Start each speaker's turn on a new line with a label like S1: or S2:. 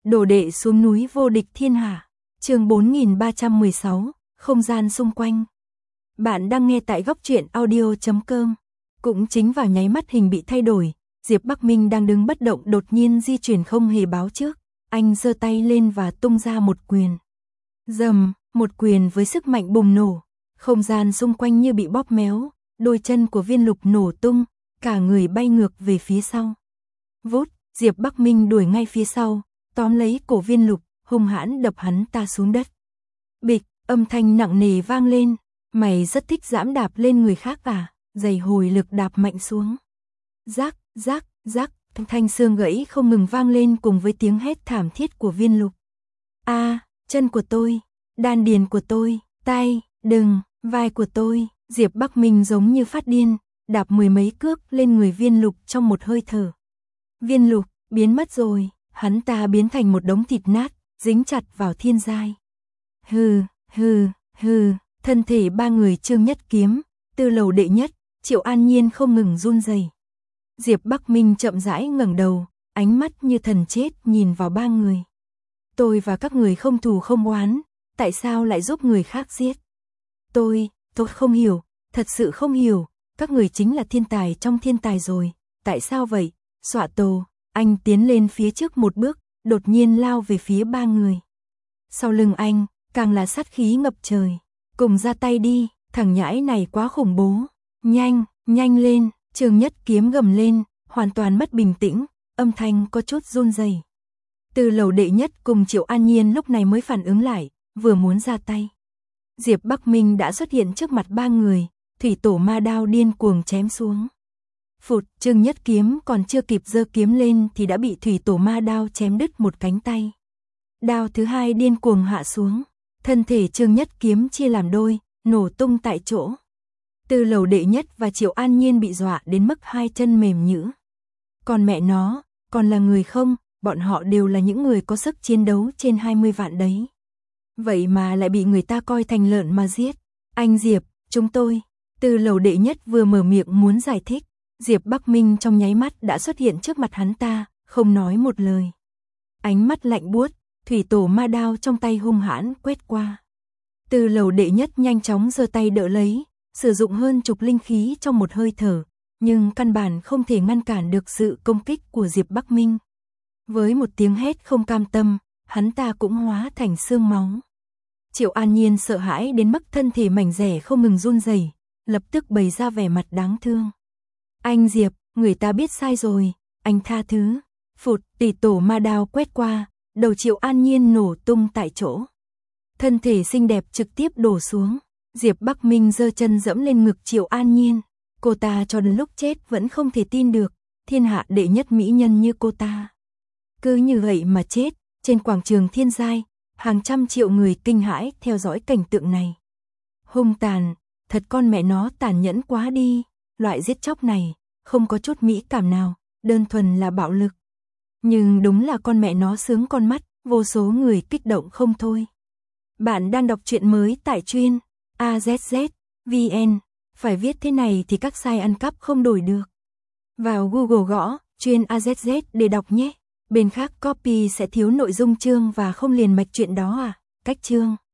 S1: Đồ đệ xuống núi vô địch thiên hạ. Chương 4316, không gian xung quanh. Bạn đang nghe tại góc truyện audio.com. Cũng chính vào nháy mắt hình bị thay đổi, Diệp Bắc Minh đang đứng bất động đột nhiên di chuyển không hề báo trước, anh giơ tay lên và tung ra một quyền. Rầm, một quyền với sức mạnh bùng nổ, không gian xung quanh như bị bóp méo, đôi chân của Viên Lục nổ tung, cả người bay ngược về phía sau. Vút, Diệp Bắc Minh đuổi ngay phía sau, tóm lấy cổ Viên Lục, hung hãn đập hắn ta xuống đất. Bịch, âm thanh nặng nề vang lên, mày rất thích giẫm đạp lên người khác à? Giày hồi lực đạp mạnh xuống. Rắc, rắc, rắc, thanh xương gãy không ngừng vang lên cùng với tiếng hét thảm thiết của Viên Lục. A, chân của tôi, đan điền của tôi, tay, đừng, vai của tôi. Diệp Bắc Minh giống như phát điên, đạp mười mấy cước lên người Viên Lục trong một hơi thở. Viên Lục biến mất rồi, hắn ta biến thành một đống thịt nát, dính chặt vào thiên giai. Hừ, hừ, hừ, thân thể ba người Trương Nhất Kiếm, Tư Lầu đệ nhất, Triệu An Nhiên không ngừng run rẩy. Diệp Bắc Minh chậm rãi ngẩng đầu, ánh mắt như thần chết nhìn vào ba người. Tôi và các người không thù không oán, tại sao lại giúp người khác giết? Tôi không hiểu, thật sự không hiểu, các người chính là thiên tài trong thiên tài rồi, tại sao vậy? Xọa Tổ, anh tiến lên phía trước một bước, đột nhiên lao về phía ba người. Sau lưng anh, càng là sát khí ngập trời. Cùng ra tay đi, thằng nhãi này quá khủng bố. Nhanh, nhanh lên, Trương Nhất Kiếm gầm lên, hoàn toàn mất bình tĩnh, âm thanh có chút run rẩy. Từ Lầu đệ nhất cùng Triệu An Nhiên lúc này mới phản ứng lại, vừa muốn ra tay. Diệp Bắc Minh đã xuất hiện trước mặt ba người, thủy tổ ma đao điên cuồng chém xuống. Phụt, Trương Nhất Kiếm còn chưa kịp giơ kiếm lên thì đã bị thủy tổ ma đao chém đứt một cánh tay. Đao thứ hai điên cuồng hạ xuống, thân thể Trương Nhất Kiếm chia làm đôi, nổ tung tại chỗ. Từ Lầu đệ nhất và Triệu An Nhiên bị dọa đến mức hai chân mềm nhũn. Còn mẹ nó, còn là người không, bọn họ đều là những người có sức chiến đấu trên 20 vạn đấy. Vậy mà lại bị người ta coi thành lợn mà giết. Anh Diệp, chúng tôi. Từ Lầu đệ nhất vừa mở miệng muốn giải thích, Diệp Bắc Minh trong nháy mắt đã xuất hiện trước mặt hắn ta, không nói một lời. Ánh mắt lạnh buốt, thủy tổ ma đao trong tay hung hãn quét qua. Từ Lầu đệ nhất nhanh chóng giơ tay đỡ lấy, sử dụng hơn chục linh khí trong một hơi thở, nhưng căn bản không thể ngăn cản được sự công kích của Diệp Bắc Minh. Với một tiếng hét không cam tâm, hắn ta cũng hóa thành xương máu. Triệu An Nhiên sợ hãi đến mức thân thể mảnh dẻ không ngừng run rẩy, lập tức bày ra vẻ mặt đáng thương. Anh Diệp, người ta biết sai rồi, anh tha thứ. Phụt, tỷ tổ ma đao quét qua, đầu Triệu An Nhiên nổ tung tại chỗ. Thân thể xinh đẹp trực tiếp đổ xuống. Diệp Bắc Minh giơ chân dẫm lên ngực Triệu An Nhiên. Cô ta cho đến lúc chết vẫn không thể tin được, thiên hạ đệ nhất mỹ nhân như cô ta. Cứ như vậy mà chết, trên quảng trường thiên giai, hàng trăm triệu người kinh hãi theo dõi cảnh tượng này. Hung tàn, thật con mẹ nó tàn nhẫn quá đi, loại giết chóc này, không có chút mỹ cảm nào, đơn thuần là bạo lực. Nhưng đúng là con mẹ nó sướng con mắt, vô số người kích động không thôi. Bạn đang đọc truyện mới tại truyện AZZ.vn, phải viết thế này thì các site ăn cắp không đổi được. Vào Google gõ truyện AZZ để đọc nhé. Bên khác copy sẽ thiếu nội dung chương và không liền mạch chuyện đó à? Cách chương